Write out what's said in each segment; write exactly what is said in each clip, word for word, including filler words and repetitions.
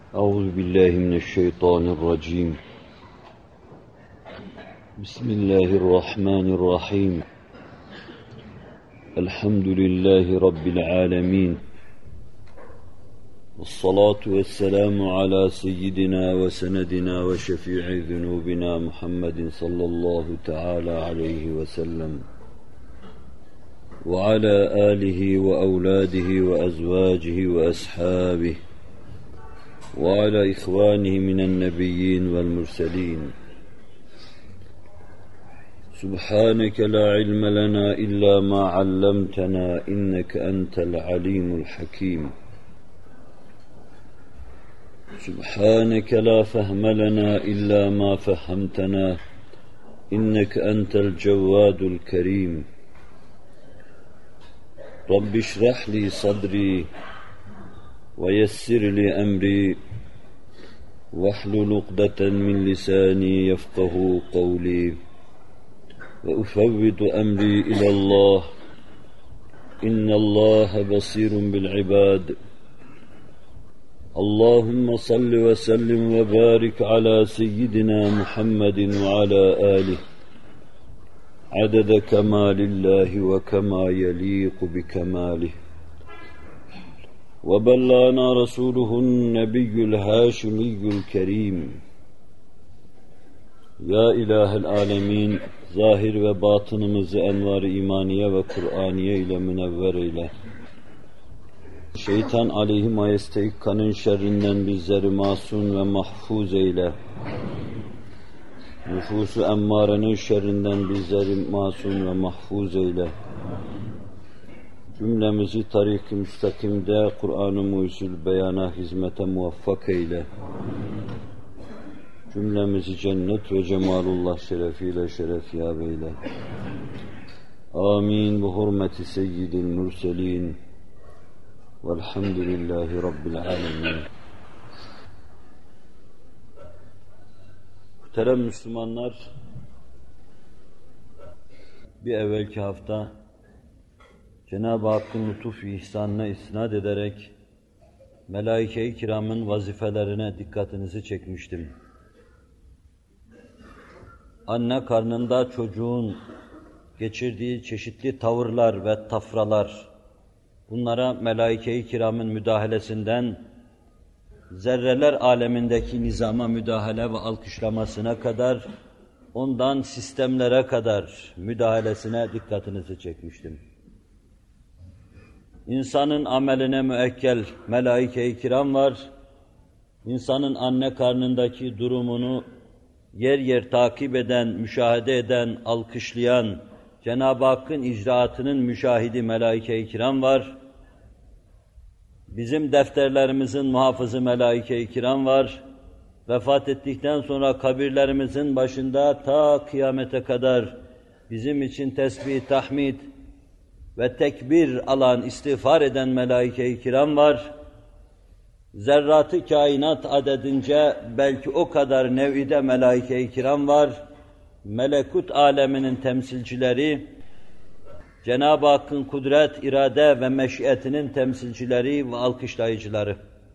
أعوذ بالله من الشيطان الرجيم. بسم الله الرحمن الرحيم. الحمد لله رب العالمين. والصلاة والسلام على سيدنا وسندنا وشفيع ذنوبنا محمد صلى الله تعالى عليه وسلم وعلى آله وأولاده وأزواجه وأصحابه وعلى إخوانه من النبيين والمرسلين. سبحانك لا علم لنا إلا ما علمتنا إنك أنت العليم الحكيم. سبحانك لا فهم لنا إلا ما فهمتنا إنك أنت الجواد الكريم. رب اشرح لي صدري ويسر لي أمري واحلل عقدة من لساني يفقه قولي وأفوض أمري إلى الله إن الله بصير بالعباد. اللهم صل وسلم وبارك على سيدنا محمد وعلى آله عدد كمال الله وكما يليق بكماله. وبلغنا رسوله النبي الهاشمي الكريم. Ya İlahel Alemin, zahir ve batınımızı envar-ı imaniye ve Kur'aniye ile münevver eyle. Şeytan aleyhi majesteikkanın şerrinden bizleri masum ve mahfuz eyle. Nüfusu emmarenin şerrinden bizleri masum ve mahfuz eyle. Cümlemizi tarik-i müstakimde Kur'an-ı mucizül beyana hizmete muvaffak eyle. Cümlemizi cennet ve cemalullah şerefiyle şerefyab eyle. Amin. Bu hurmeti seyyidil mürselin. Velhamdülillahi Rabbil alemin. Muhterem Müslümanlar, bir evvelki hafta Cenab-ı Hakk'ın lütuf ve ihsanına istinad ederek melaike-i kiramın vazifelerine dikkatinizi çekmiştim. Anne karnında çocuğun geçirdiği çeşitli tavırlar ve tafralar, bunlara melaike-i kiramın müdahalesinden zerreler alemindeki nizama müdahale ve alkışlamasına kadar, ondan sistemlere kadar müdahalesine dikkatinizi çekmiştim. İnsanın ameline müekkel melaike-i kiram var. İnsanın anne karnındaki durumunu yer yer takip eden, müşahede eden, alkışlayan, Cenab-ı Hakk'ın icraatının müşahidi melaike-i kiram var. Bizim defterlerimizin muhafızı melaike-i kiram var. Vefat ettikten sonra kabirlerimizin başında ta kıyamete kadar bizim için tesbih, tahmid ve tekbir alan, istiğfar eden melaike-i kiram var. Zerratı kainat adedince belki o kadar nev'ide melaike-i kiram var. Melekut aleminin temsilcileri, Cenab-ı Hakk'ın kudret, irade ve meşiyetinin temsilcileri ve alkışlayıcıları.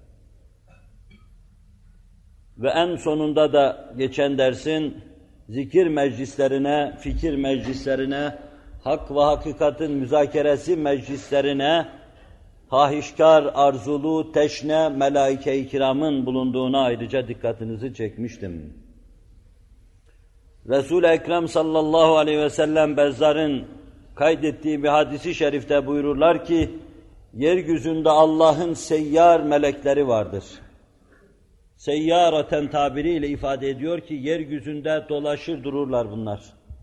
Ve en sonunda da geçen dersin zikir meclislerine, fikir meclislerine, hak ve hakikatin müzakeresi meclislerine, hahişkar, arzulu, teşne, melaike-i kiramın bulunduğuna ayrıca dikkatinizi çekmiştim. Resul-i Ekrem sallallahu aleyhi ve sellem Bezzar'ın kaydettiği bir hadisi şerifte buyururlar ki, yeryüzünde Allah'ın seyyar melekleri vardır. Seyyaraten tabiriyle ifade ediyor ki, yeryüzünde dolaşır dururlar bunlar.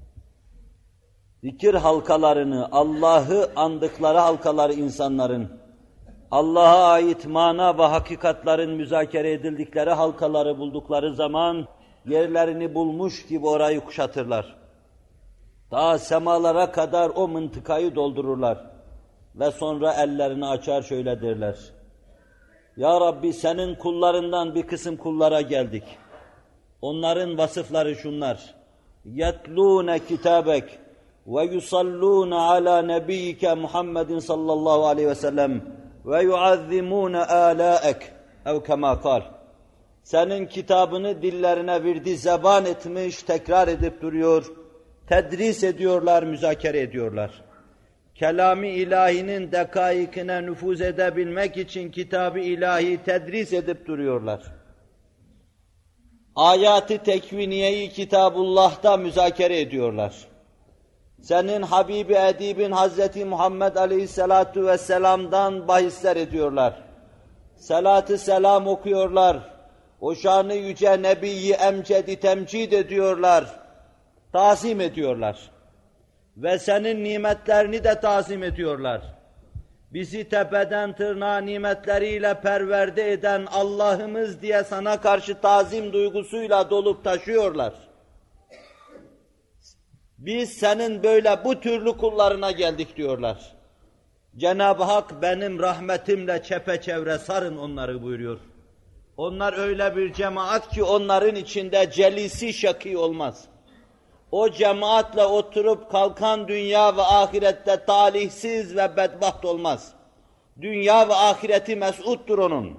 Zikir halkalarını, Allah'ı andıkları halkaları insanların, Allah'a ait mana ve hakikatların müzakere edildikleri halkaları buldukları zaman, yerlerini bulmuş gibi orayı kuşatırlar. Daha semalara kadar o mıntıkayı doldururlar. Ve sonra ellerini açar şöyle derler. Ya Rabbi, senin kullarından bir kısım kullara geldik. Onların vasıfları şunlar. يَتْلُونَ كِتَابَكَ وَيُصَلُّونَ عَلَى نَبِيِّكَ مُحَمَّدٍ sallallahu aleyhi ve sellem وَيُعَذِّمُونَ آلَاءَكَ اَوْ كَمَا قَالَ. senin kitabını dillerine virdi zeban etmiş, tekrar edip duruyor, tedris ediyorlar, müzakere ediyorlar. Kelam-ı ilahinin dekaikine nüfuz edebilmek için kitab-ı ilahi tedris edip duruyorlar. Ayat-ı tekviniyeyi Kitabullah'ta müzakere ediyorlar. Senin Habibi Edibin Hazreti Muhammed Aleyhisselatu Vesselam'dan bahisler ediyorlar. Salat-ı selam okuyorlar. O şanı yüce Nebi-i Emced'i temcid ediyorlar. Tazim ediyorlar. Ve senin nimetlerini de tazim ediyorlar. Bizi tepeden tırnağa nimetleriyle perverde eden Allah'ımız diye sana karşı tazim duygusuyla dolup taşıyorlar. Biz senin böyle bu türlü kullarına geldik diyorlar. Cenab-ı Hak benim rahmetimle çepeçevre sarın onları buyuruyor. Onlar öyle bir cemaat ki onların içinde celisi şakî olmaz. O cemaatle oturup kalkan dünya ve ahirette talihsiz ve bedbaht olmaz. Dünya ve ahireti mes'uddur onun.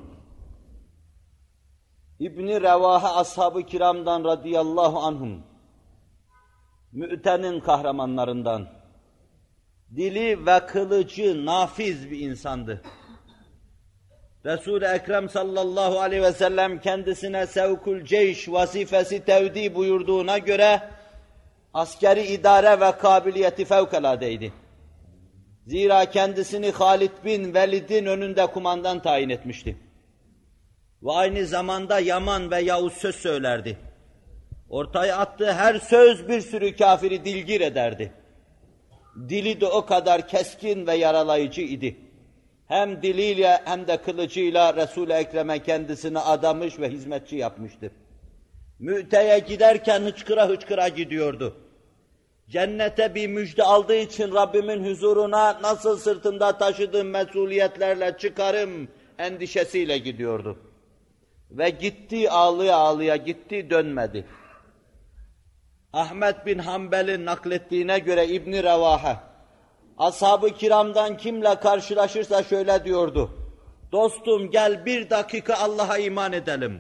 İbn-i Revahe ashab-ı kiramdan radıyallahu anhum, Mü'te'nin kahramanlarından, dili ve kılıcı nafiz bir insandı. Resul-i Ekrem sallallahu aleyhi ve sellem kendisine sevkul ceyş vazifesi tevdi buyurduğuna göre askeri idare ve kabiliyeti fevkaladeydi. Zira kendisini Halid bin Velid'in önünde kumandan tayin etmişti. Ve aynı zamanda yaman ve Yavuz söz söylerdi. Ortaya attığı her söz bir sürü kafiri dilgir ederdi. Dili de o kadar keskin ve yaralayıcı idi. Hem diliyle hem de kılıcıyla Resul-i Ekrem'e kendisini adamış ve hizmetçi yapmıştı. Mü'te'ye giderken hıçkıra hıçkıra gidiyordu. Cennete bir müjde aldığı için Rabbimin huzuruna nasıl sırtımda taşıdığım mesuliyetlerle çıkarım endişesiyle gidiyordu. Ve gitti ağlıya ağlıya gitti, dönmedi. Ahmed bin Hanbel'in naklettiğine göre İbn-i Revahe, ashab-ı kiramdan kimle karşılaşırsa şöyle diyordu: dostum gel bir dakika Allah'a iman edelim.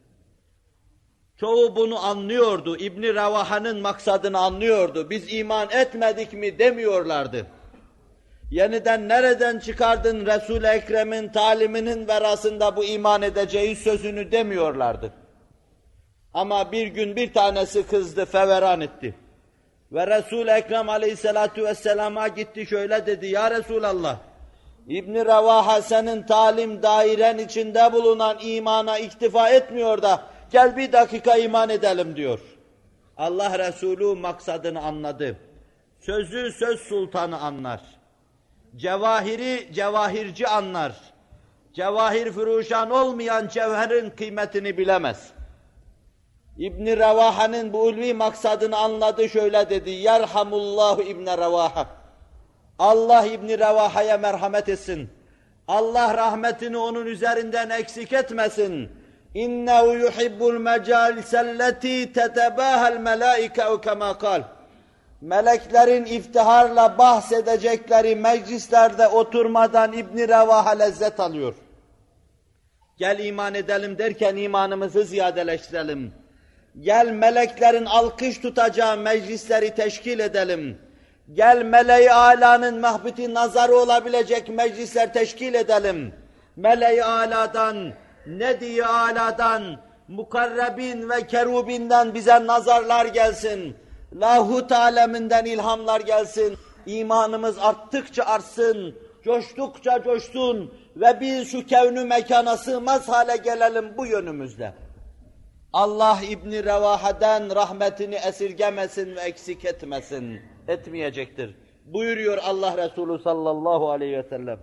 Çoğu bunu anlıyordu, İbn-i Revahe'nin maksadını anlıyordu. Biz iman etmedik mi demiyorlardı. Yeniden nereden çıkardın Resul-i Ekrem'in taliminin verasında bu iman edeceği sözünü demiyorlardı. Ama bir gün bir tanesi kızdı, feveran etti. Ve Resul-i Ekrem aleyhissalatu vesselama gitti, şöyle dedi: ya Resulallah, İbn-i Revahe senin talim dairen içinde bulunan imana iktifa etmiyor da gel bir dakika iman edelim diyor. Allah Resulü maksadını anladı. Sözü söz sultanı anlar. Cevahiri cevahirci anlar. Cevahir füruşan olmayan cevherin kıymetini bilemez. İbn-i Revahe'nin bu ulvi maksadını anladı, şöyle dedi: Yerhamullahu İbn-i Revahe. Allah İbn-i Revahe'ye merhamet etsin. Allah rahmetini onun üzerinden eksik etmesin. İnnehu yuhibbul mecaliselleti tetebahel melaike kema kal. Meleklerin iftiharla bahsedecekleri meclislerde oturmadan İbn-i Revahe lezzet alıyor. Gel iman edelim derken imanımızı ziyadeleştirelim. Gel meleklerin alkış tutacağı meclisleri teşkil edelim. Gel meleği âlâ'nın mahbiti nazarı olabilecek meclisler teşkil edelim. Meleği âlâ'dan, nedi-i âlâ'dan, mukarrebin ve kerubinden bize nazarlar gelsin. Lahut aleminden ilhamlar gelsin. İmanımız arttıkça artsın, coştukça coşsun ve biz şu kevnü mekana sığmaz hale gelelim bu yönümüzle. Allah İbn-i Revahe'den rahmetini esirgemesin ve eksik etmesin, etmeyecektir. Buyuruyor Allah Resulü sallallahu aleyhi ve sellem.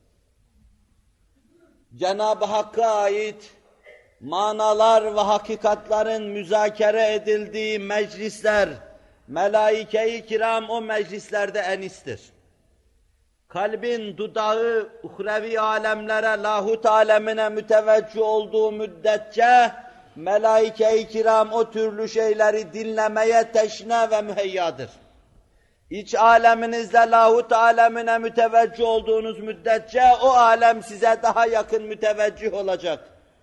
Cenab-ı Hakk'a ait manalar ve hakikatların müzakere edildiği meclisler, melaike-i kiram o meclislerde enistir. Kalbin dudağı uhrevi alemlere, lahut alemine müteveccih olduğu müddetçe melaike-i kiram o türlü şeyleri dinlemeye teşne ve müheyyadır. İç aleminizde lahut alemine müteveccih olduğunuz müddetçe o alem size daha yakın müteveccih olacak.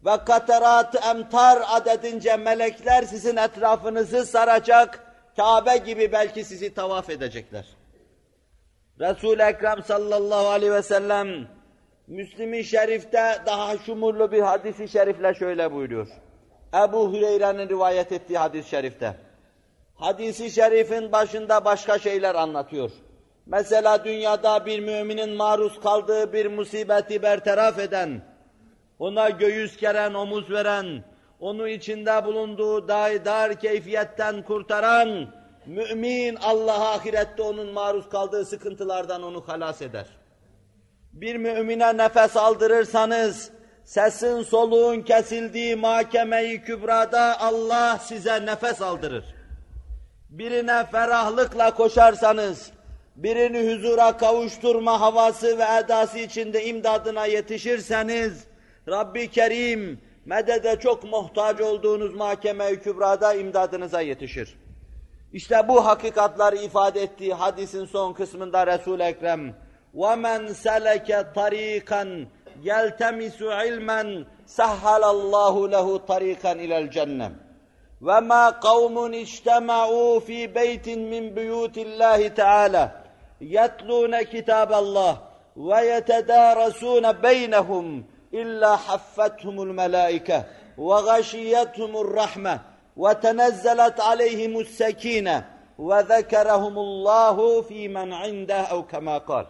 ve katerat-ı emtar adedince melekler sizin etrafınızı saracak, Kabe gibi belki sizi tavaf edecekler. Resul-i Ekrem sallallahu aleyhi ve sellem Müslim-i Şerif'te daha şumurlu bir hadis-i şerifle şöyle buyuruyor. Ebu Hüreyre'nin rivayet ettiği hadis-i şerifte. Hadis-i şerifin başında başka şeyler anlatıyor. Mesela dünyada bir müminin maruz kaldığı bir musibeti bertaraf eden, ona göğüs geren, omuz veren, onu içinde bulunduğu dar keyfiyetten kurtaran, mümin Allah ahirette onun maruz kaldığı sıkıntılardan onu halas eder. Bir mümine nefes aldırırsanız, sesin soluğun kesildiği mahkeme-i kübrada Allah size nefes aldırır. Birine ferahlıkla koşarsanız, birini huzura kavuşturma havası ve edası içinde imdadına yetişirseniz, Rabbi Kerim, medede çok muhtaç olduğunuz mahkeme-i kübrada imdadınıza yetişir. İşte bu hakikatları ifade ettiği hadisin son kısmında Resul-i Ekrem, وَمَنْ سَلَكَ طَر۪يقًا يَلْتَمِسُ عِلْمًا سَهَّلَ اللّٰهُ لَهُ طَر۪يقًا اِلَى الْجَنَّةِ وَمَا قَوْمٌ اجْتَمَعُوا ف۪ي بَيْتٍ مِّنْ بُيُوتِ اللّٰهِ تَعَالَى يَتْلُونَ كِتَابَ اللّٰهِ وَيَتَدَارَسُونَ بَيْنَهُمْ إِلَّا حَفَّتْهُمُ الْمَلَائِكَةُ وَغَشِيَّتْهُمُ الرَّحْمَةُ وَتَنَزَّلَتْ عَلَيْهِمُ السَّك۪ينَةُ وَذَكَرَهُمُ اللّٰهُ ف۪ي مَنْ عِنْدَهُ اَوْ كَمَا قَالَ.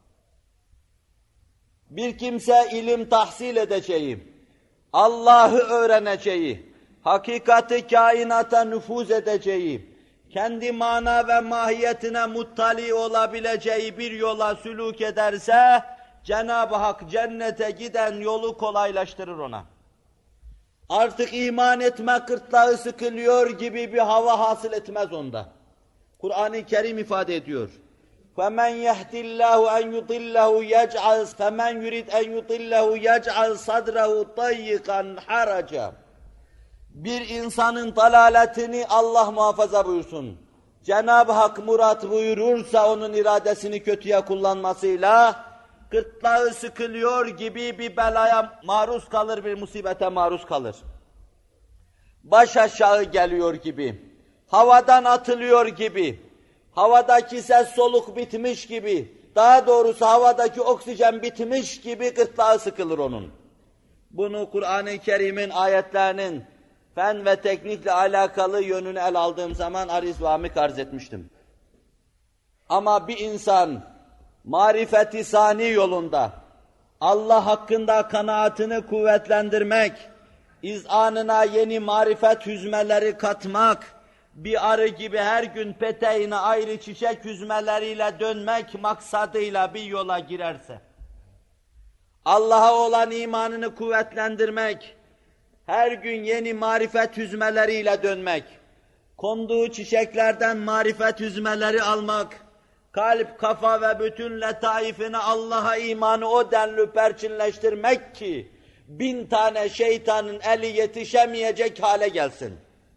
Bir kimse ilim tahsil edeceği, Allah'ı öğreneceği, hakikati kainata nüfuz edeceği, kendi mana ve mahiyetine muttali olabileceği bir yola sülûk ederse, Cenab-ı Hak cennete giden yolu kolaylaştırır ona. Artık iman etme kırtlağı sıkılıyor gibi bir hava hasıl etmez onda. Kur'an-ı Kerim ifade ediyor. فَمَنْ يَهْدِ اللّٰهُ اَنْ يُضِلَّهُ يَجْعَلْ فَمَنْ يُرِدْ اَنْ يُضِلَّهُ يَجْعَلْ صَدْرَهُ طَيِّقًا حَرَجًا. Bir insanın dalaletini Allah muhafaza buyursun. Cenab-ı Hak murat buyurursa onun iradesini kötüye kullanmasıyla gırtlağı sıkılıyor gibi bir belaya maruz kalır, bir musibete maruz kalır. Baş aşağı geliyor gibi, havadan atılıyor gibi, havadaki ses soluk bitmiş gibi, daha doğrusu havadaki oksijen bitmiş gibi gırtlağı sıkılır onun. Bunu Kur'an-ı Kerim'in ayetlerinin fen ve teknikle alakalı yönünü el aldığım zaman ariz ve amik arz etmiştim. Ama bir insan marifeti sani yolunda Allah hakkında kanaatini kuvvetlendirmek, izanına yeni marifet hüzmeleri katmak, bir arı gibi her gün peteğine ayrı çiçek hüzmeleriyle dönmek maksadıyla bir yola girerse, Allah'a olan imanını kuvvetlendirmek, her gün yeni marifet hüzmeleriyle dönmek, konduğu çiçeklerden marifet hüzmeleri almak, kalp, kafa ve bütün letaifini Allah'a imanı o denli perçinleştirmek ki, bin tane şeytanın eli yetişemeyecek hale gelsin.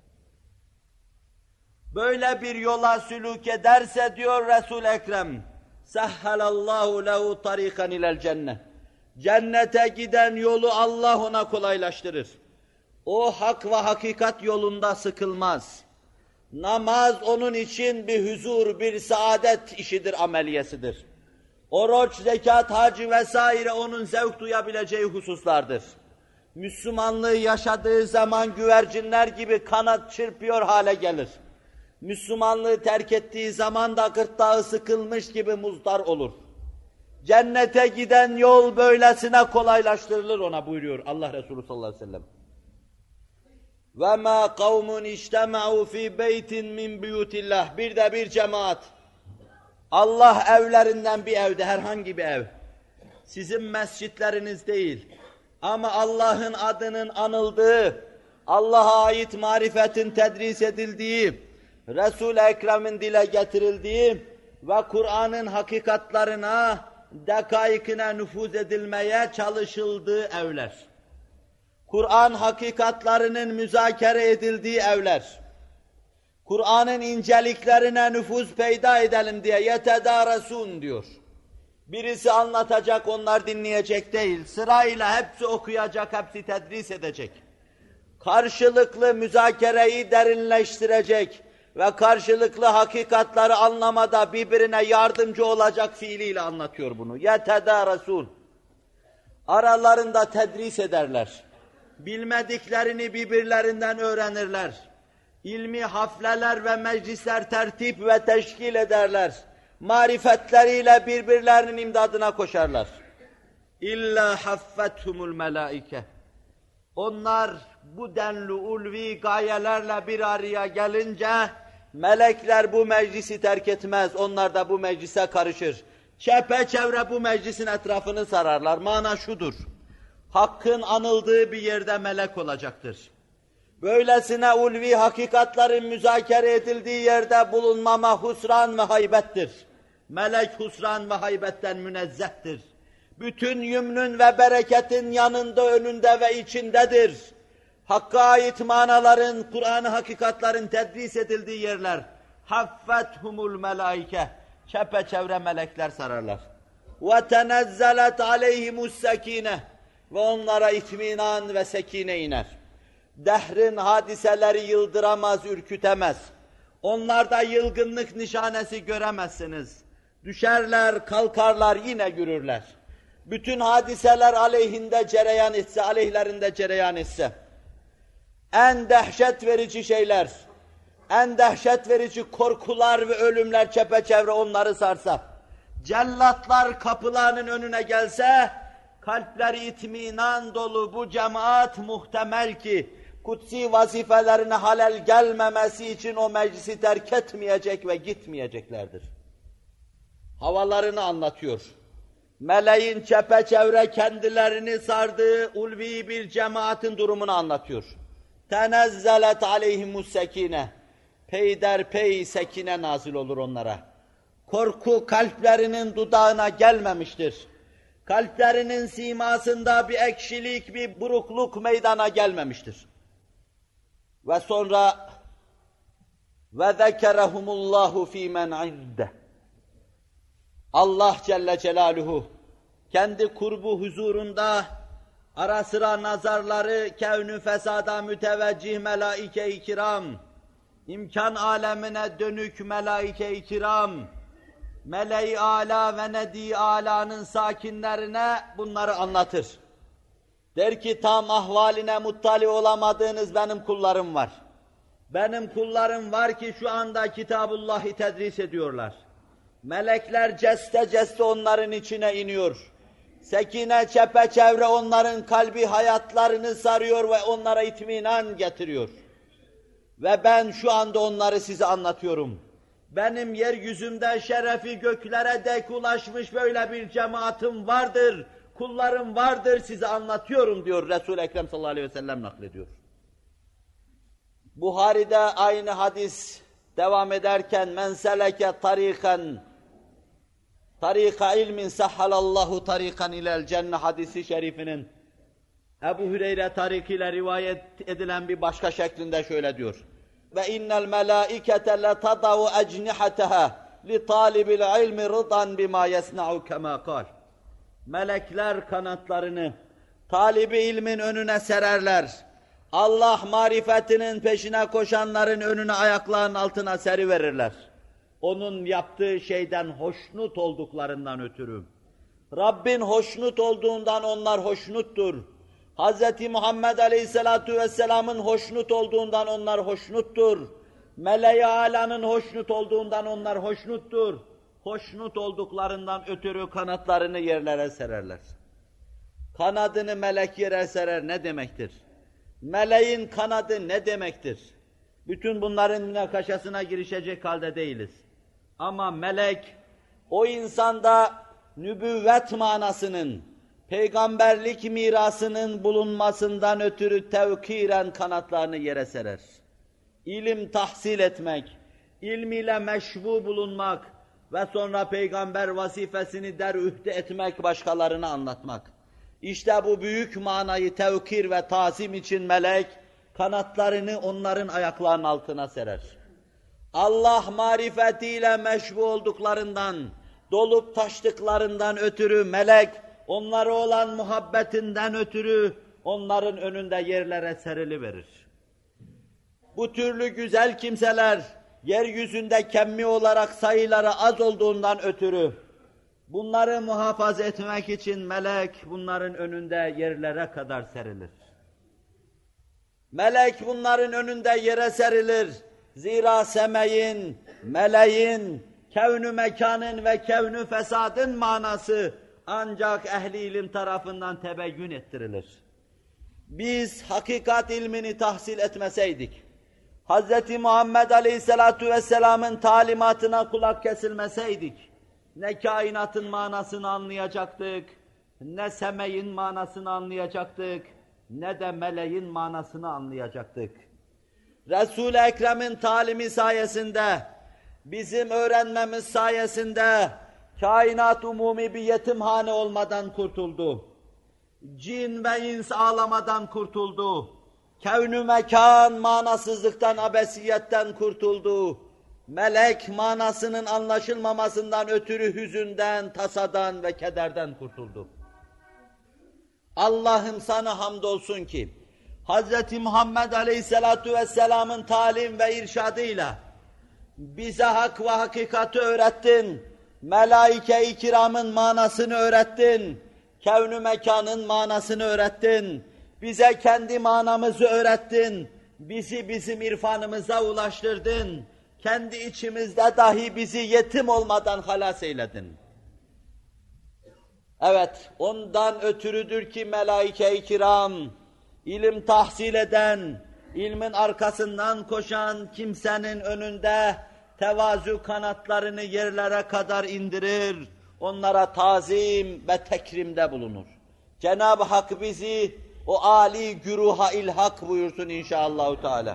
Böyle bir yola sülûk ederse diyor Resul-i Ekrem, sehhalallahu lehu tarikan ilel cennet. Cennete giden yolu Allah ona kolaylaştırır. O hak ve hakikat yolunda sıkılmaz. Namaz onun için bir huzur, bir saadet işidir, ameliyesidir. Oruç, zekat, hac vesaire onun zevk duyabileceği hususlardır. Müslümanlığı yaşadığı zaman güvercinler gibi kanat çırpıyor hale gelir. Müslümanlığı terk ettiği zaman da gırtlağı sıkılmış gibi muzdar olur. Cennete giden yol böylesine kolaylaştırılır ona buyuruyor Allah Resulü sallallahu aleyhi ve sellem. وَمَا قَوْمٌ اِجْتَمَعُوا ف۪ي بَيْتٍ مِّنْ بُيُوتِ اللّٰهِ. Bir de bir cemaat, Allah evlerinden bir evde, herhangi bir ev, sizin mescitleriniz değil, ama Allah'ın adının anıldığı, Allah'a ait marifetin tedris edildiği, Resul-i Ekrem'in dile getirildiği ve Kur'an'ın hakikatlarına, dekaikine nüfuz edilmeye çalışıldığı evler. Kur'an hakikatlarının müzakere edildiği evler. Kur'an'ın inceliklerine nüfuz peyda edelim diye yetedâresûn diyor. Birisi anlatacak, onlar dinleyecek değil. Sırayla hepsi okuyacak, hepsi tedris edecek. Karşılıklı müzakereyi derinleştirecek ve karşılıklı hakikatları anlamada birbirine yardımcı olacak fiiliyle anlatıyor bunu. Yetedâresûn. Aralarında tedris ederler. Bilmediklerini birbirlerinden öğrenirler. İlmi hafleler ve meclisler tertip ve teşkil ederler. Marifetleriyle birbirlerinin imdadına koşarlar. İlla haffethumul melaike. Onlar bu denli ulvi gayelerle bir araya gelince melekler bu meclisi terk etmez. Onlar da bu meclise karışır. Çepeçevre bu meclisin etrafını sararlar. Mana şudur. Hakkın anıldığı bir yerde melek olacaktır. Böylesine ulvi hakikatların müzakere edildiği yerde bulunmama husran ve haybettir. Melek husran ve haybetten münezzehtir. Bütün yümnün ve bereketin yanında, önünde ve içindedir. Hakka ait manaların, Kur'an-ı hakikatların tedris edildiği yerler. Haffethumul melaike. Çepeçevre melekler sararlar. Ve tenezzelet aleyhimus sekine. Ve onlara itminan ve sekine iner. Dehrin hadiseleri yıldıramaz, ürkütemez. Onlarda yılgınlık nişanesi göremezsiniz. Düşerler, kalkarlar, yine yürürler. Bütün hadiseler aleyhinde cereyan etse, aleyhlerinde cereyan etse, en dehşet verici şeyler, en dehşet verici korkular ve ölümler çepeçevre onları sarsa, cellatlar kapılarının önüne gelse, kalpleri itminan dolu bu cemaat muhtemel ki, kutsi vazifelerine halel gelmemesi için o meclisi terk etmeyecek ve gitmeyeceklerdir. Havalarını anlatıyor. Meleğin çepeçevre kendilerini sardığı ulvi bir cemaatin durumunu anlatıyor. Tenezzelet aleyhimus sekine. Peyderpey sekine nazil olur onlara. Korku kalplerinin dudağına gelmemiştir. Kalplerinin simasında bir ekşilik, bir burukluk meydana gelmemiştir. Ve sonra ve zekerehumullahu fîmen indeh. Allah Celle Celaluhu kendi kurbu huzurunda ara sıra nazarları kevn-ü fesada müteveccih melaike-i kiram, imkan alemine dönük melaike-i kiram, mele-i âlâ ve nedi âlâ'nın sakinlerine bunları anlatır. Der ki tam ahvaline muttali olamadığınız benim kullarım var. Benim kullarım var ki şu anda Kitabullah'ı tedris ediyorlar. Melekler ceste ceste onların içine iniyor. Sekine çepeçevre onların kalbi hayatlarını sarıyor ve onlara itminan getiriyor. Ve ben şu anda onları size anlatıyorum. Benim yeryüzünde şerefi göklere dek ulaşmış böyle bir cemaatim vardır, kullarım vardır, size anlatıyorum diyor Resul-i Ekrem sallallahu aleyhi ve sellem naklediyor. Buhari'de aynı hadis devam ederken men seleke tarikan tarika ilmin sahhalallahu tarikan ilel cennet hadisi şerifinin Ebu Hüreyre tarikiyle rivayet edilen bir başka şeklinde şöyle diyor. Ve innel melaikete letadau ecnihataha li talibil ilmi rıdan bima yesna'u kema kal. Melekler kanatlarını talibi ilmin önüne sererler. Allah marifetinin peşine koşanların önüne ayaklarının altına seriverirler. Onun yaptığı şeyden hoşnut olduklarından ötürü. Rabbin hoşnut olduğundan onlar hoşnuttur. Hz. Muhammed Aleyhisselatu Vesselam'ın hoşnut olduğundan onlar hoşnuttur. Mele-i Ala'nın hoşnut olduğundan onlar hoşnuttur. Hoşnut olduklarından ötürü kanatlarını yerlere sererler. Kanadını melek yere serer ne demektir? Meleğin kanadı ne demektir? Bütün bunların münakaşasına girişecek halde değiliz. Ama melek, o insanda nübüvvet manasının, peygamberlik mirasının bulunmasından ötürü tevkiren kanatlarını yere serer. İlim tahsil etmek, ilmiyle meşbu bulunmak ve sonra peygamber vazifesini derühde etmek, başkalarına anlatmak. İşte bu büyük manayı tevkir ve tazim için melek, kanatlarını onların ayaklarının altına serer. Allah marifetiyle meşbu olduklarından, dolup taştıklarından ötürü melek, onlara olan muhabbetinden ötürü onların önünde yerlere seriliverir. Bu türlü güzel kimseler, yeryüzünde kemmi olarak sayıları az olduğundan ötürü, bunları muhafaza etmek için melek bunların önünde yerlere kadar serilir. Melek bunların önünde yere serilir. Zira semeyin, meleğin, kevnü mekanın ve kevnü fesadın manası ancak ehli ilim tarafından tebeyyün ettirilir. Biz hakikat ilmini tahsil etmeseydik, Hz. Muhammed Aleyhisselatu Vesselam'ın talimatına kulak kesilmeseydik, ne kainatın manasını anlayacaktık, ne semeyin manasını anlayacaktık, ne de meleğin manasını anlayacaktık. Resul-i Ekrem'in talimi sayesinde, bizim öğrenmemiz sayesinde kainat umumi bir yetimhane olmadan kurtuldu. Cin ve ins ağlamadan kurtuldu. Kevn-ü mekan manasızlıktan, abesiyetten kurtuldu. Melek manasının anlaşılmamasından ötürü hüzünden, tasadan ve kederden kurtuldu. Allah'ım sana hamdolsun ki Hz. Muhammed Aleyhisselatu Vesselam'ın talim ve irşadıyla bize hak ve hakikati öğrettin, melaike-i kiramın manasını öğrettin, kevn-ü mekanın manasını öğrettin, bize kendi manamızı öğrettin, bizi bizim irfanımıza ulaştırdın, kendi içimizde dahi bizi yetim olmadan halas eyledin. Evet, ondan ötürüdür ki melaike-i kiram, ilim tahsil eden, ilmin arkasından koşan kimsenin önünde tevazu kanatlarını yerlere kadar indirir, onlara tazim ve tekrimde bulunur. Cenab-ı Hak bizi o âli güruha ilhak buyursun inşallahü teâlâ.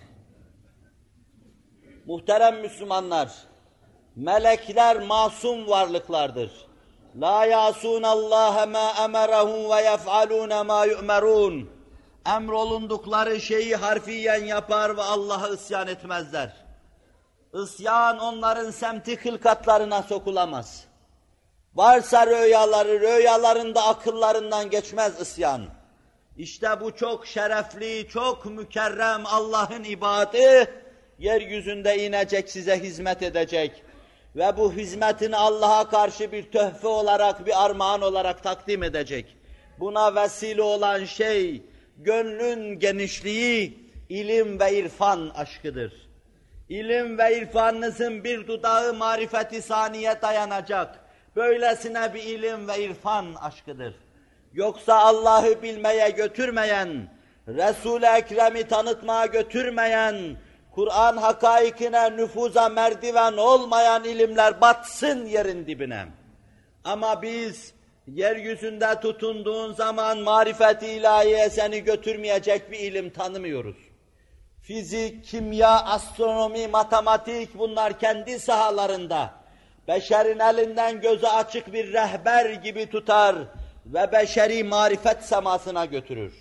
Muhterem Müslümanlar, melekler masum varlıklardır. La yâsûnallâhe mâ emerahum ve yef'alûne mâ yu'merûn. Emrolundukları şeyi harfiyen yapar ve Allah'a isyan etmezler. İsyan onların semti hılkatlarına sokulamaz. Varsa rüyaları, rüyalarında akıllarından geçmez isyan. İşte bu çok şerefli, çok mükerrem Allah'ın ibadı, yeryüzünde inecek, size hizmet edecek. Ve bu hizmetini Allah'a karşı bir töhfe olarak, bir armağan olarak takdim edecek. Buna vesile olan şey, gönlün genişliği, ilim ve irfan aşkıdır. İlim ve irfanınızın bir dudağı marifeti saniye dayanacak. Böylesine bir ilim ve irfan aşkıdır. Yoksa Allah'ı bilmeye götürmeyen, Resul-i Ekrem'i tanıtmaya götürmeyen, Kur'an hakaikine nüfuza merdiven olmayan ilimler batsın yerin dibine. Ama biz yeryüzünde tutunduğun zaman marifet-i ilahiye seni götürmeyecek bir ilim tanımıyoruz. Fizik, kimya, astronomi, matematik bunlar kendi sahalarında beşerin elinden gözü açık bir rehber gibi tutar ve beşeri marifet semasına götürür.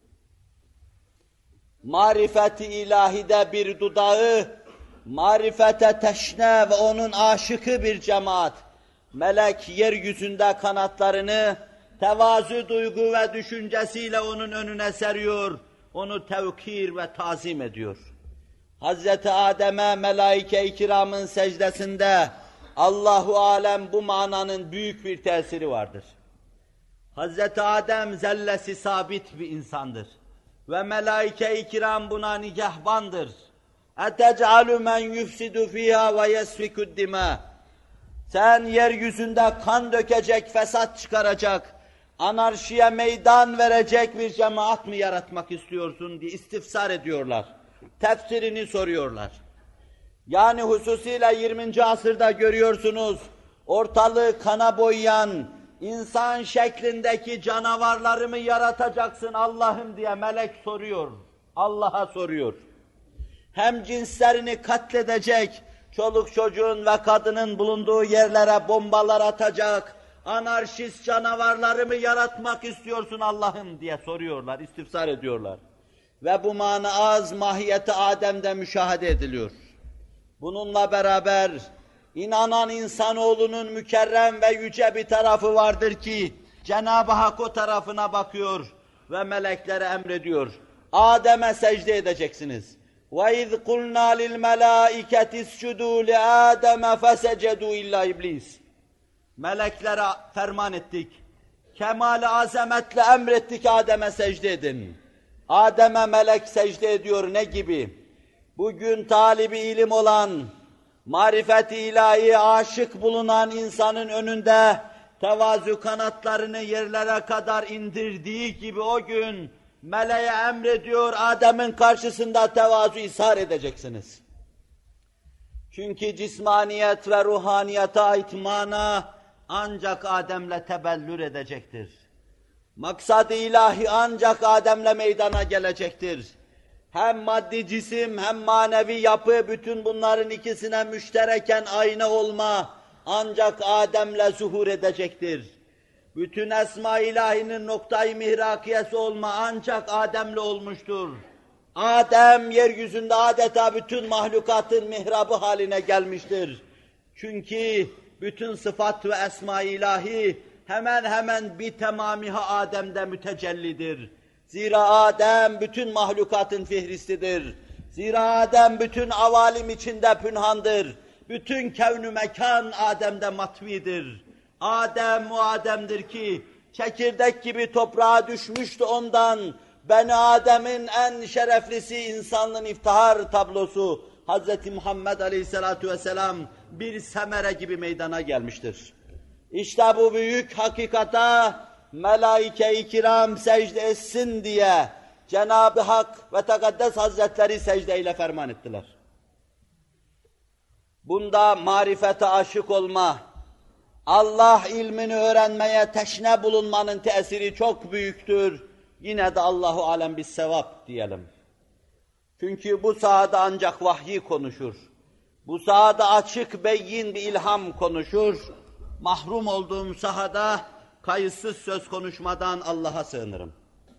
Marifet-i ilahide bir dudağı, marifete teşne ve onun aşıkı bir cemaat, melek yeryüzünde kanatlarını tevazu duygu ve düşüncesiyle onun önüne seriyor, onu tevkir ve tazim ediyor. Hazreti Adem'e melaike-i kiramın secdesinde Allahu alem bu mananın büyük bir tesiri vardır. Hazreti Adem zellesi sabit bir insandır. Ve melaike-i kiram buna nigahbandır. اَتَجْعَلُ مَنْ يُفْسِدُ ف۪يهَا وَيَسْفِكُ الدِّمَا. Sen yeryüzünde kan dökecek, fesat çıkaracak, anarşiye meydan verecek bir cemaat mi yaratmak istiyorsun diye istifsar ediyorlar. Tefsirini soruyorlar. Yani hususiyle yirminci asırda görüyorsunuz, ortalığı kana boyayan, insan şeklindeki canavarları mı yaratacaksın Allah'ım diye melek soruyor, Allah'a soruyor. Hem cinslerini katledecek, çoluk çocuğun ve kadının bulunduğu yerlere bombalar atacak, anarşist canavarları mı yaratmak istiyorsun Allah'ım diye soruyorlar, istifsar ediyorlar. Ve bu mana az mahiyeti Adem'de müşahede ediliyor. Bununla beraber İnanan insanoğlunun mükerrem ve yüce bir tarafı vardır ki, Cenab-ı Hak o tarafına bakıyor ve meleklere emrediyor. Adem'e secde edeceksiniz. وَاِذْ قُلْنَا لِلْمَلَائِكَةِ اسْجُدُوا لِآدَمَ فَسَجَدُوا اِلَّا iblis. Meleklere ferman ettik. Kemal-i azametle emrettik Adem'e secde edin. Adem'e melek secde ediyor ne gibi? Bugün talibi ilim olan, marifet-i ilahi aşık bulunan insanın önünde tevazu kanatlarını yerlere kadar indirdiği gibi o gün meleğe emrediyor, Adem'in karşısında tevazu ishar edeceksiniz. Çünkü cismaniyet ve ruhaniyete ait mana ancak Adem'le tebellür edecektir. Maksad-ı ilahi ancak Adem'le meydana gelecektir. Hem maddi cisim hem manevi yapı, bütün bunların ikisine müştereken ayna olma ancak Adem'le zuhur edecektir. Bütün esma ilahinin noktayı mihrakiyesi olma ancak Adem'le olmuştur. Adem yeryüzünde adeta bütün mahlukatın mihrabı haline gelmiştir. Çünkü bütün sıfat ve esma ilahi hemen hemen bir temamiha Adem'de mütecellidir. Zira Adem bütün mahlukatın fihristidir. Zira Adem bütün avalim içinde pünhandır. Bütün kevn-ü mekan Adem'de matvidir. Adem o Adem'dir ki çekirdek gibi toprağa düşmüştü ondan. Beni Adem'in en şereflisi insanlığın iftihar tablosu Hazreti Muhammed Aleyhisselatü Vesselam bir semere gibi meydana gelmiştir. İşte bu büyük hakikata melaike-i kiram secde etsin diye Cenab-ı Hak ve Tekaddes Hazretleri secdeyle ferman ettiler. Bunda marifete aşık olma, Allah ilmini öğrenmeye teşne bulunmanın tesiri çok büyüktür. Yine de Allahu alem bir sevap diyelim. Çünkü bu sahada ancak vahyi konuşur. Bu sahada açık beyin bir ilham konuşur. Mahrum olduğum sahada kayıtsız söz konuşmadan Allah'a sığınırım.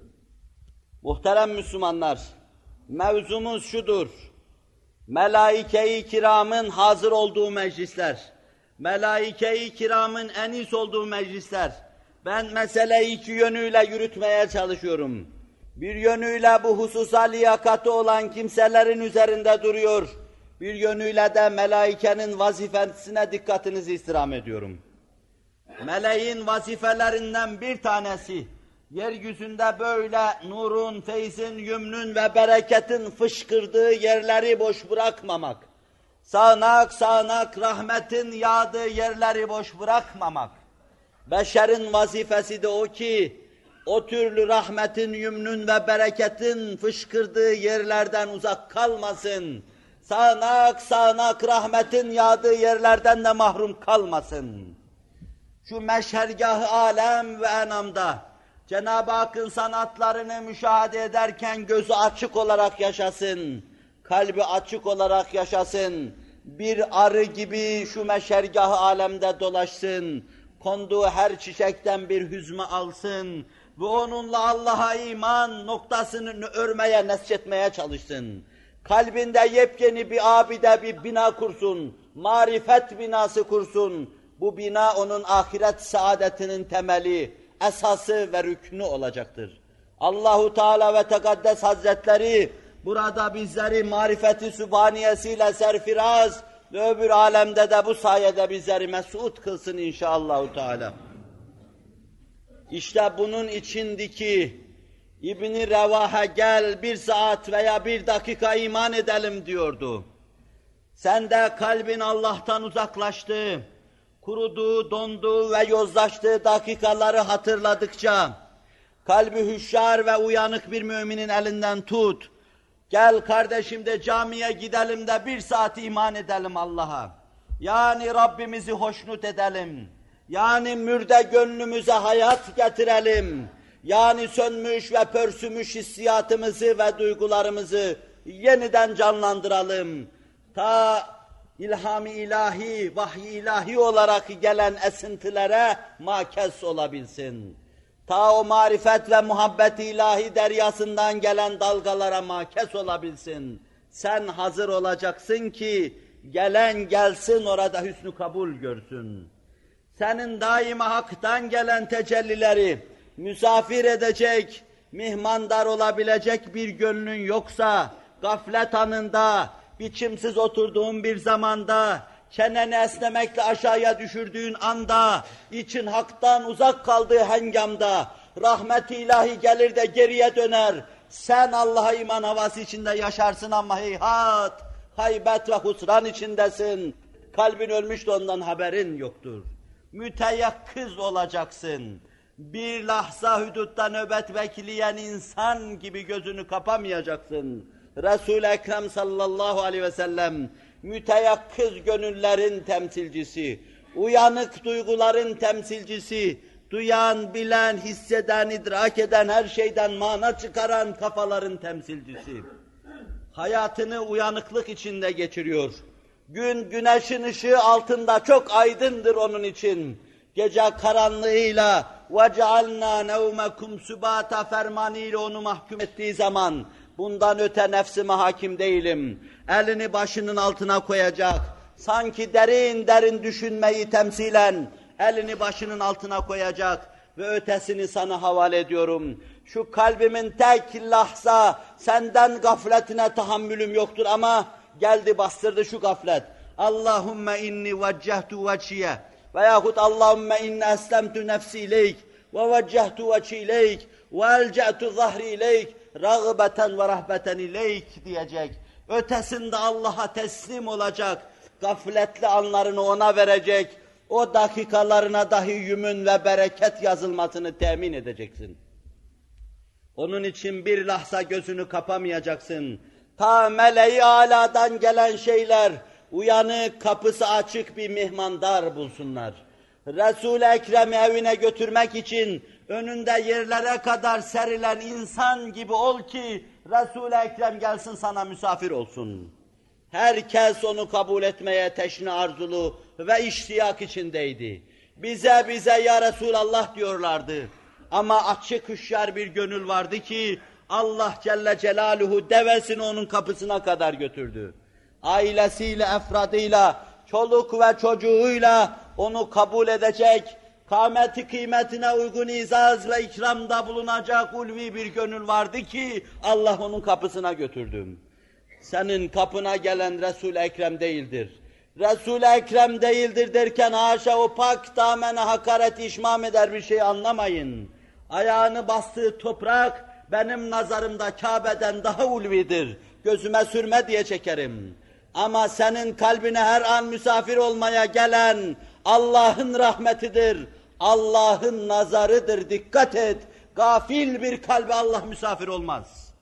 Muhterem Müslümanlar, mevzumuz şudur. Melaike-i kiramın hazır olduğu meclisler, melaike-i kiramın enis olduğu meclisler. Ben meseleyi iki yönüyle yürütmeye çalışıyorum. Bir yönüyle bu hususa liyakati olan kimselerin üzerinde duruyor. Bir yönüyle de melaikenin vazifesine dikkatinizi istirham ediyorum. Meleğin vazifelerinden bir tanesi, yeryüzünde böyle nurun, feyzin, yümnün ve bereketin fışkırdığı yerleri boş bırakmamak. Sağanak sağanak rahmetin yağdığı yerleri boş bırakmamak. Beşerin vazifesi de o ki, o türlü rahmetin, yümnün ve bereketin fışkırdığı yerlerden uzak kalmasın. Sağanak sağanak rahmetin yağdığı yerlerden de mahrum kalmasın. Şu meşhergâh-ı alem ve enamda Cenab-ı Hakk'ın sanatlarını müşahede ederken gözü açık olarak yaşasın, kalbi açık olarak yaşasın, bir arı gibi şu meşhergâh-ı alemde dolaşsın, konduğu her çiçekten bir hüzme alsın ve onunla Allah'a iman noktasını örmeye, nesçetmeye çalışsın. Kalbinde yepyeni bir abide, bir bina kursun, marifet binası kursun. Bu bina onun ahiret saadetinin temeli, esası ve rüknü olacaktır. Allahu Teala ve Tekaddes Hazretleri burada bizleri marifeti sübhaniyesiyle serfiraz ve öbür alemde de bu sayede bizleri mes'ud kılsın inşallahü teala. İşte bunun içindeki İbn-i Revahe gel bir saat veya bir dakika iman edelim diyordu. Sen de kalbin Allah'tan uzaklaştı, kuruduğu, donduğu ve yozlaştığı dakikaları hatırladıkça, kalbi hüşyar ve uyanık bir müminin elinden tut. Gel kardeşim de camiye gidelim de bir saat iman edelim Allah'a. Yani Rabbimizi hoşnut edelim. Yani mürde gönlümüze hayat getirelim. Yani sönmüş ve pörsümüş hissiyatımızı ve duygularımızı yeniden canlandıralım. Ta ilham-ı ilahi, vahiy ilahi olarak gelen esintilere makes olabilsin. Ta o marifet ve muhabbet ilahi deryasından gelen dalgalara makes olabilsin. Sen hazır olacaksın ki gelen gelsin orada hüsnü kabul görsün. Senin daima haktan gelen tecellileri misafir edecek, mihmandar olabilecek bir gönlün yoksa, gaflet anında, biçimsiz oturduğun bir zamanda, çeneni esnemekle aşağıya düşürdüğün anda, için haktan uzak kaldığı hengamda, rahmet-i ilahi gelir de geriye döner, sen Allah'a iman havası içinde yaşarsın ama heyhat, haybet ve husran içindesin. Kalbin ölmüş de ondan haberin yoktur. Müteyakkız olacaksın. Bir lahza hudutta nöbet bekleyen insan gibi gözünü kapamayacaksın. Resul-i Ekrem sallallahu aleyhi ve sellem, müteyakkız gönüllerin temsilcisi, uyanık duyguların temsilcisi, duyan, bilen, hisseden, idrak eden, her şeyden mana çıkaran kafaların temsilcisi. Hayatını uyanıklık içinde geçiriyor. Gün güneşin ışığı altında çok aydındır onun için. Gece karanlığıyla وَجَعَلْنَا نَوْمَكُمْ سُبَاتًا fermanıyla onu mahkum ettiği zaman, bundan öte nefsime hakim değilim. Elini başının altına koyacak, sanki derin derin düşünmeyi temsilen, elini başının altına koyacak ve ötesini sana havale ediyorum. Şu kalbimin tek lahza senden gafletine tahammülüm yoktur ama geldi bastırdı şu gaflet. Allahümme inni veccehtu veciye veyahut Allahümme inni eslemtu nefsi ileyk ve veccehtu veci ileyk ve elce'tu zahri ileyk rağbeten ve rahbeten ileyk diyecek. Ötesinde Allah'a teslim olacak, gafletli anlarını ona verecek, o dakikalarına dahi yümün ve bereket yazılmasını temin edeceksin. Onun için bir lahza gözünü kapamayacaksın. Ta meleği âlâdan gelen şeyler, uyanık, kapısı açık bir mihmandar bulsunlar. Resul-i Ekrem'i evine götürmek için önünde yerlere kadar serilen insan gibi ol ki Resul-i Ekrem gelsin sana misafir olsun. Herkes onu kabul etmeye teşne arzulu ve iştiyak içindeydi. Bize bize ya Resulallah diyorlardı. Ama açık hüşyar bir gönül vardı ki Allah Celle Celaluhu devesini onun kapısına kadar götürdü. Ailesiyle, efradıyla, çoluk ve çocuğuyla onu kabul edecek, kâmeti kıymetine uygun izaz ve ikramda bulunacak ulvi bir gönül vardı ki Allah onun kapısına götürdü. Senin kapına gelen Resul-i Ekrem değildir. Resul-i Ekrem değildir derken haşa o pak damene hakaret işmam eder bir şey anlamayın. Ayağını bastığı toprak benim nazarımda Kabe'den daha ulvidir. Gözüme sürme diye çekerim. Ama senin kalbine her an misafir olmaya gelen Allah'ın rahmetidir. Allah'ın nazarıdır. Dikkat et. Gafil bir kalbe Allah misafir olmaz.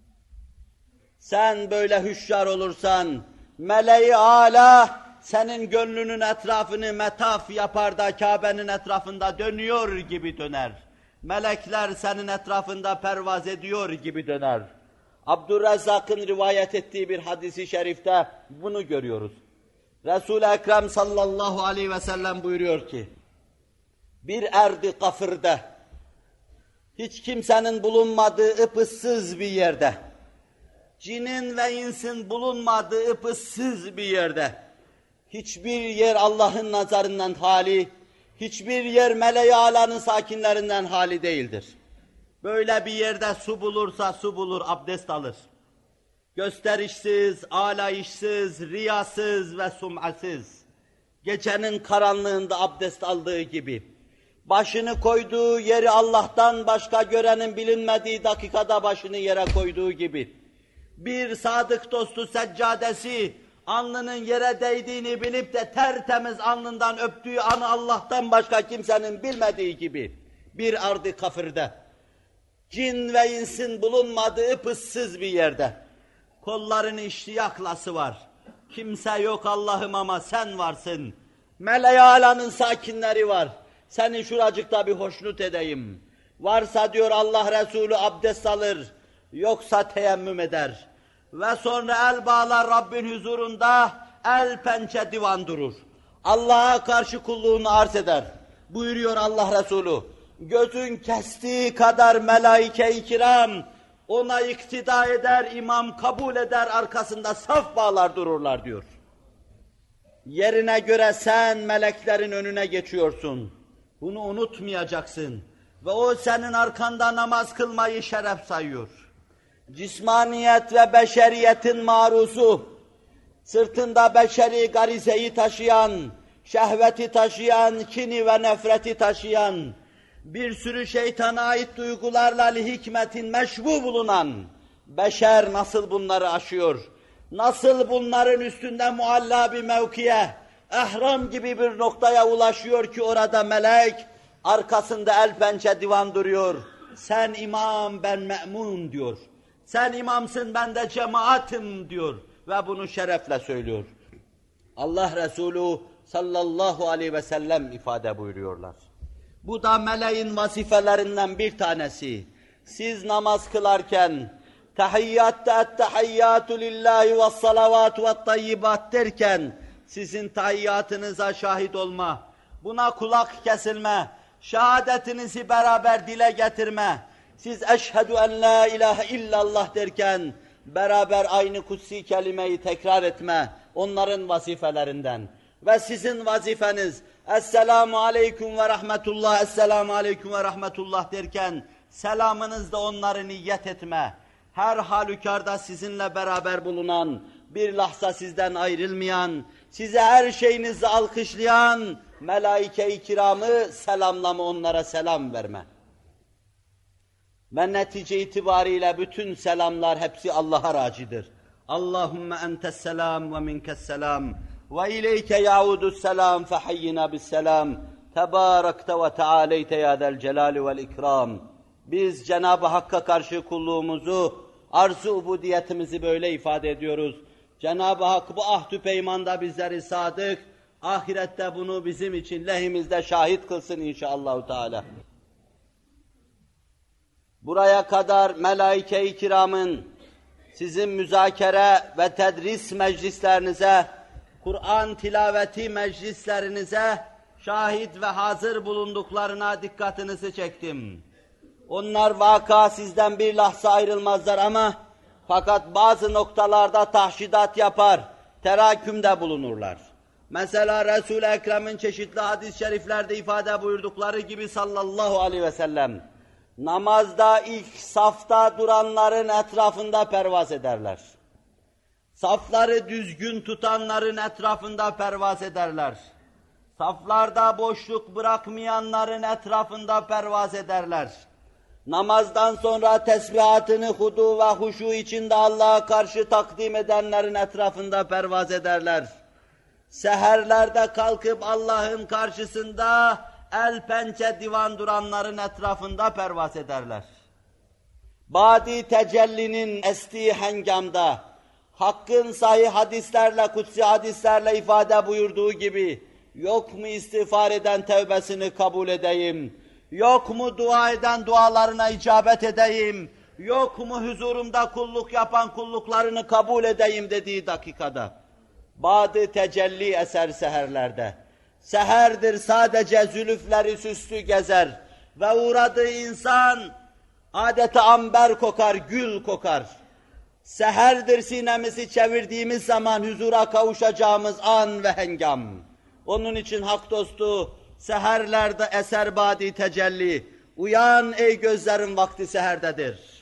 Sen böyle hüşyar olursan, meleği âlâ senin gönlünün etrafını metaf yapar da Kabe'nin etrafında dönüyor gibi döner. Melekler senin etrafında pervaz ediyor gibi döner. Abdurrezzak'ın rivayet ettiği bir hadisi şerifte bunu görüyoruz. Resul-i Ekrem sallallahu aleyhi ve sellem buyuruyor ki, bir erdi kafirde, hiç kimsenin bulunmadığı ıpıssız bir yerde, cinin ve insin bulunmadığı ıpıssız bir yerde, hiçbir yer Allah'ın nazarından hali, hiçbir yer meleği âlanın sakinlerinden hali değildir. Böyle bir yerde su bulursa su bulur, abdest alır. Gösterişsiz, alayişsiz, riyasız ve sum'asız, gecenin karanlığında abdest aldığı gibi, başını koyduğu yeri Allah'tan başka görenin bilinmediği dakikada başını yere koyduğu gibi, bir sadık dostu seccadesi, alnının yere değdiğini bilip de tertemiz alnından öptüğü anı Allah'tan başka kimsenin bilmediği gibi, bir ardı kafirde, cin ve insin bulunmadığı ıpıssız bir yerde, kollarını iştiyakla sıvar. Kimse yok Allah'ım ama sen varsın. Meleği âlanın sakinleri var. Seni şuracıkta bir hoşnut edeyim. Varsa diyor Allah Resulü abdest alır, yoksa teyemmüm eder. Ve sonra el bağlar Rabbin huzurunda, el pençe divan durur. Allah'a karşı kulluğunu arz eder. Buyuruyor Allah Resulü. Gözün kestiği kadar melaike-i kiram ona iktida eder, imam kabul eder, arkasında saf bağlar dururlar diyor. Yerine göre sen meleklerin önüne geçiyorsun. Bunu unutmayacaksın. Ve o senin arkanda namaz kılmayı şeref sayıyor. Cismaniyet ve beşeriyetin maruzu, sırtında beşeri garizeyi taşıyan, şehveti taşıyan, kini ve nefreti taşıyan, bir sürü şeytana ait duygularla hikmetin meşbu bulunan beşer nasıl bunları aşıyor? Nasıl bunların üstünde mualla bir mevkiye, ehram gibi bir noktaya ulaşıyor ki orada melek, arkasında el pençe divan duruyor. Sen imam, ben me'mun diyor. Sen imamsın, ben de cemaatim diyor. Ve bunu şerefle söylüyor. Allah Resulü sallallahu aleyhi ve sellem ifade buyuruyorlar. Bu da meleğin vazifelerinden bir tanesi. Siz namaz kılarken, tahiyyatta ettehiyyatü lillahi ve salavatü ve tayyibat derken, sizin tahiyyatınıza şahit olma, buna kulak kesilme, şehadetinizi beraber dile getirme, siz eşhedü en la ilahe illallah derken, beraber aynı kutsi kelimeyi tekrar etme, onların vazifelerinden. Ve sizin vazifeniz, Esselamu aleyküm ve rahmetullah, Esselamu aleyküm ve rahmetullah derken, selamınızda onları niyet etme. Her halükarda sizinle beraber bulunan, bir lahza sizden ayrılmayan, size her şeyinizi alkışlayan, melaike-i kiramı selamlama, onlara selam verme. Ve netice itibariyle bütün selamlar hepsi Allah'a racidir. Allahümme entesselam ve minkesselam ve ileyke yaudusselam fehayyina bisselam tebarekte ve tealeyte ya zel celali vel ikram. Biz Cenab-ı Hakk'a karşı kulluğumuzu, arz-ı ubudiyetimizi böyle ifade ediyoruz. Cenab-ı Hak bu ahdü peymanda bizleri sadık, ahirette bunu bizim için lehimizde şahit kılsın inşallahü teala. Buraya kadar melaike-i kiramın sizin müzakere ve tedris meclislerinize, Kur'an tilaveti meclislerinize şahit ve hazır bulunduklarına dikkatinizi çektim. Onlar vaka sizden bir lahza ayrılmazlar ama fakat bazı noktalarda tahşidat yapar, terakümde bulunurlar. Mesela Resul-i Ekrem'in çeşitli hadis-i şeriflerde ifade buyurdukları gibi sallallahu aleyhi ve sellem, namazda ilk safta duranların etrafında pervaz ederler. Safları düzgün tutanların etrafında pervaz ederler. Saflarda boşluk bırakmayanların etrafında pervaz ederler. Namazdan sonra tesbihatını hudu ve huşu içinde Allah'a karşı takdim edenlerin etrafında pervaz ederler. Seherlerde kalkıp Allah'ın karşısında el pençe divan duranların etrafında pervaz ederler. Badi tecellinin estiği hengamda, Hakk'ın sahih hadislerle, kutsi hadislerle ifade buyurduğu gibi, yok mu istiğfar eden tevbesini kabul edeyim, yok mu dua eden dualarına icabet edeyim, yok mu huzurumda kulluk yapan kulluklarını kabul edeyim dediği dakikada, badi tecelli eser seherlerde. Seherdir sadece zülüfleri süslü gezer ve uğradığı insan adeta amber kokar, gül kokar. Seherdir sinemizi çevirdiğimiz zaman huzura kavuşacağımız an ve hengam. Onun için hak dostu, seherlerde eser badi tecelli. Uyan ey gözlerin vakti seherdedir.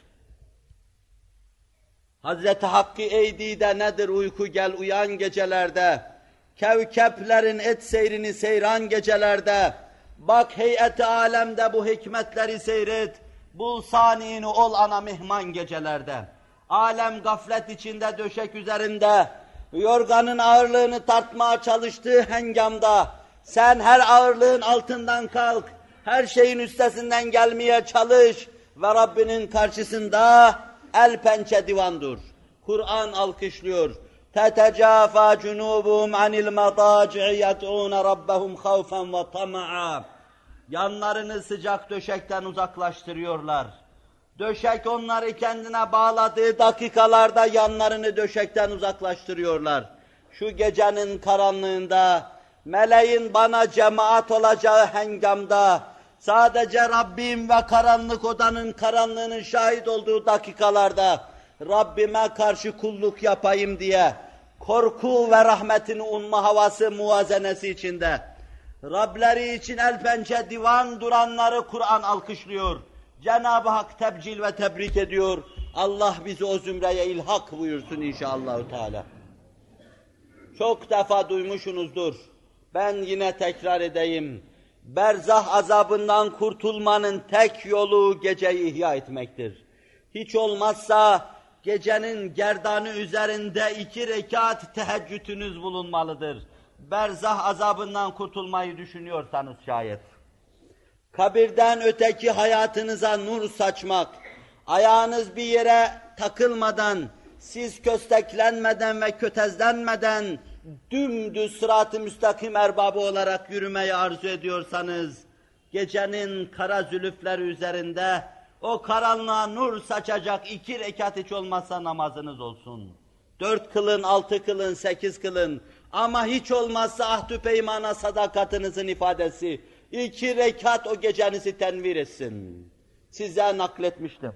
Hazreti Hakkı eydide nedir uyku gel uyan gecelerde. Kevkeplerin et seyrini seyran gecelerde. Bak heyeti alemde bu hikmetleri seyret. Bul saniini ol ana mihman gecelerde. Alem gaflet içinde döşek üzerinde. Yorganın ağırlığını tartmaya çalıştığı hengamda. Sen her ağırlığın altından kalk. Her şeyin üstesinden gelmeye çalış. Ve Rabbinin karşısında el pençe divan dur. Kur'an alkışlıyor. تَتَجَافَى جُنُوبُهُمْ عَنِ الْمَضَاجِعِ يَدْعُونَ رَبَّهُمْ خَوْفًا وَطَمَعًا. Yanlarını sıcak döşekten uzaklaştırıyorlar. Döşek onları kendine bağladığı dakikalarda yanlarını döşekten uzaklaştırıyorlar. Şu gecenin karanlığında, meleğin bana cemaat olacağı hengamda, sadece Rabbim ve karanlık odanın karanlığının şahit olduğu dakikalarda, Rabbime karşı kulluk yapayım diye, korku ve rahmetini umma havası muvazenesi içinde, Rableri için el pençe divan duranları Kur'an alkışlıyor. Cenab-ı Hak tebcil ve tebrik ediyor. Allah bizi o zümreye ilhak buyursun inşallah Teala. Çok defa duymuşsunuzdur. Ben yine tekrar edeyim. Berzah azabından kurtulmanın tek yolu geceyi ihya etmektir. Hiç olmazsa gecenin gerdanı üzerinde iki rekat teheccüdünüz bulunmalıdır. Berzah azabından kurtulmayı düşünüyorsanız şayet. Kabirden öteki hayatınıza nur saçmak, ayağınız bir yere takılmadan, siz kösteklenmeden ve kötezlenmeden dümdüz sırat-ı müstakim erbabı olarak yürümeyi arzu ediyorsanız, gecenin kara zülüfleri üzerinde o karanlığa nur saçacak iki rekat hiç olmazsa namazınız olsun. Dört kılın, altı kılın, sekiz kılın ama hiç olmazsa ahdü peymana sadakatinizin ifadesi, iki rekat o gecenizi tenvir etsin. Size nakletmiştim.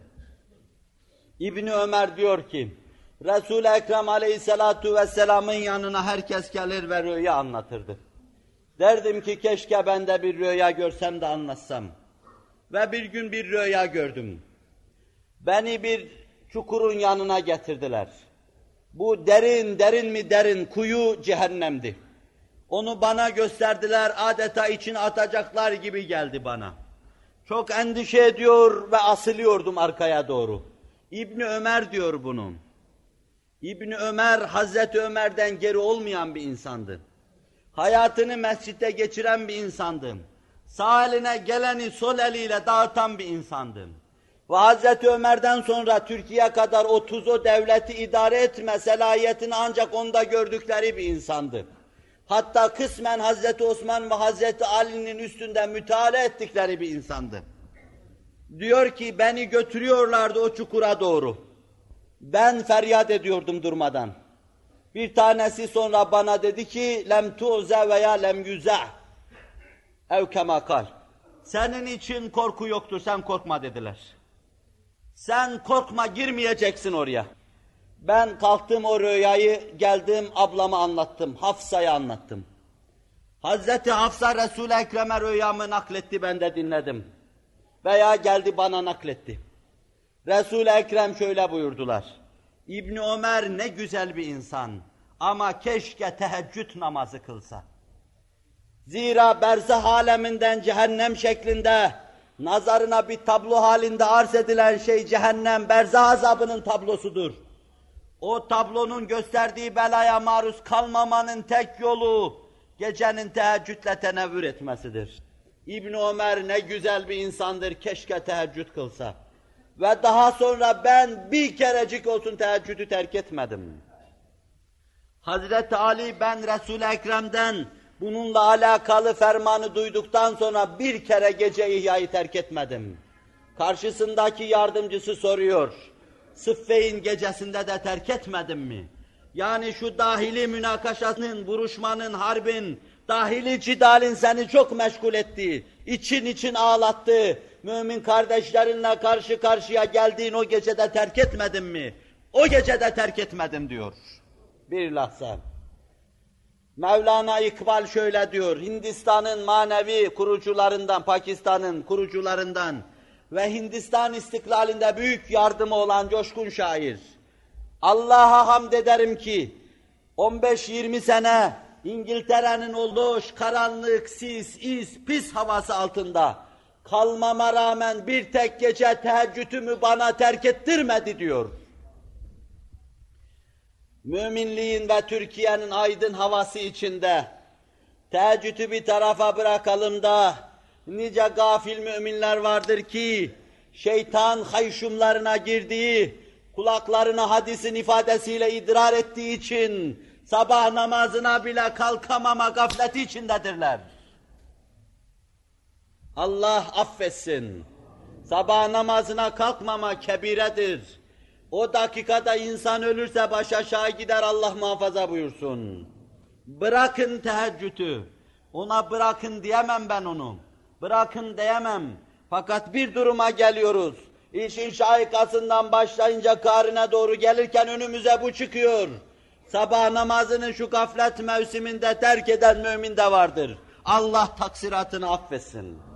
İbni Ömer diyor ki, Resul-i Ekrem aleyhissalatu vesselamın yanına herkes gelir ve rüya anlatırdı. Derdim ki keşke ben de bir rüya görsem de anlatsam. Ve bir gün bir rüya gördüm. Beni bir çukurun yanına getirdiler. Bu derin, derin mi derin kuyu cehennemdi. Onu bana gösterdiler, adeta içine atacaklar gibi geldi bana. Çok endişe ediyor ve asılıyordum arkaya doğru. İbni Ömer diyor bunu. İbni Ömer, Hazreti Ömer'den geri olmayan bir insandı. Hayatını mescitte geçiren bir insandı. Sağ eline geleni sol eliyle dağıtan bir insandı. Ve Hazreti Ömer'den sonra Türkiye kadar otuz o devleti idare etme selahiyetini ancak onda gördükleri bir insandı. Hatta kısmen Hazreti Osman ve Hazreti Ali'nin üstünde müteala ettikleri bir insandı. Diyor ki beni götürüyorlardı o çukura doğru. Ben feryat ediyordum durmadan. Bir tanesi sonra bana dedi ki lem tu'ze veya lem yüze ev kema kal. Senin için korku yoktur, sen korkma dediler. Sen korkma, girmeyeceksin oraya. Ben kalktım o rüyayı, geldim ablama anlattım, Hafsa'ya anlattım. Hazreti Hafsa Resul-i Ekrem'e rüyamı nakletti, ben de dinledim. Veya geldi bana nakletti. Resul-i Ekrem şöyle buyurdular. İbni Ömer ne güzel bir insan ama keşke teheccüd namazı kılsa. Zira berzah aleminden cehennem şeklinde nazarına bir tablo halinde arz edilen şey cehennem, berzah azabının tablosudur. O tablonun gösterdiği belaya maruz kalmamanın tek yolu gecenin teheccüdle tenevvür etmesidir. İbn Ömer ne güzel bir insandır, keşke teheccüd kılsa. Ve daha sonra ben bir kerecik olsun teheccüdü terk etmedim. Hazreti Ali ben Resul-i Ekrem'den bununla alakalı fermanı duyduktan sonra bir kere gece ihyayı terk etmedim. Karşısındaki yardımcısı soruyor, Sıffeyn gecesinde de terk etmedin mi? Yani şu dahili münakaşanın, vuruşmanın, harbin, dahili cidalin seni çok meşgul etti, için için ağlattı, mümin kardeşlerinle karşı karşıya geldiğin o gecede terk etmedin mi? O gecede terk etmedim diyor. Bir lahza. Mevlana İkbal şöyle diyor, Hindistan'ın manevi kurucularından, Pakistan'ın kurucularından ve Hindistan istiklalinde büyük yardımı olan coşkun şair. Allah'a hamd ederim ki on beş yirmi sene İngiltere'nin o loş, karanlık, sis, is, pis havası altında kalmama rağmen bir tek gece teheccüdümü bana terk ettirmedi diyor. Müminliğin ve Türkiye'nin aydın havası içinde teheccüdü bir tarafa bırakalım da nice gafil müminler vardır ki şeytan hayşumlarına girdiği, kulaklarına hadisin ifadesiyle idrar ettiği için sabah namazına bile kalkamama gafleti içindedirler. Allah affetsin. Sabah namazına kalkmama kebiredir. O dakikada insan ölürse baş aşağı gider, Allah muhafaza buyursun. Bırakın teheccüdü. Ona bırakın diyemem ben onu. Bırakın diyemem. Fakat bir duruma geliyoruz. İşin şaikasından başlayınca karine doğru gelirken önümüze bu çıkıyor. Sabah namazını şu gaflet mevsiminde terk eden mümin de vardır. Allah taksiratını affetsin.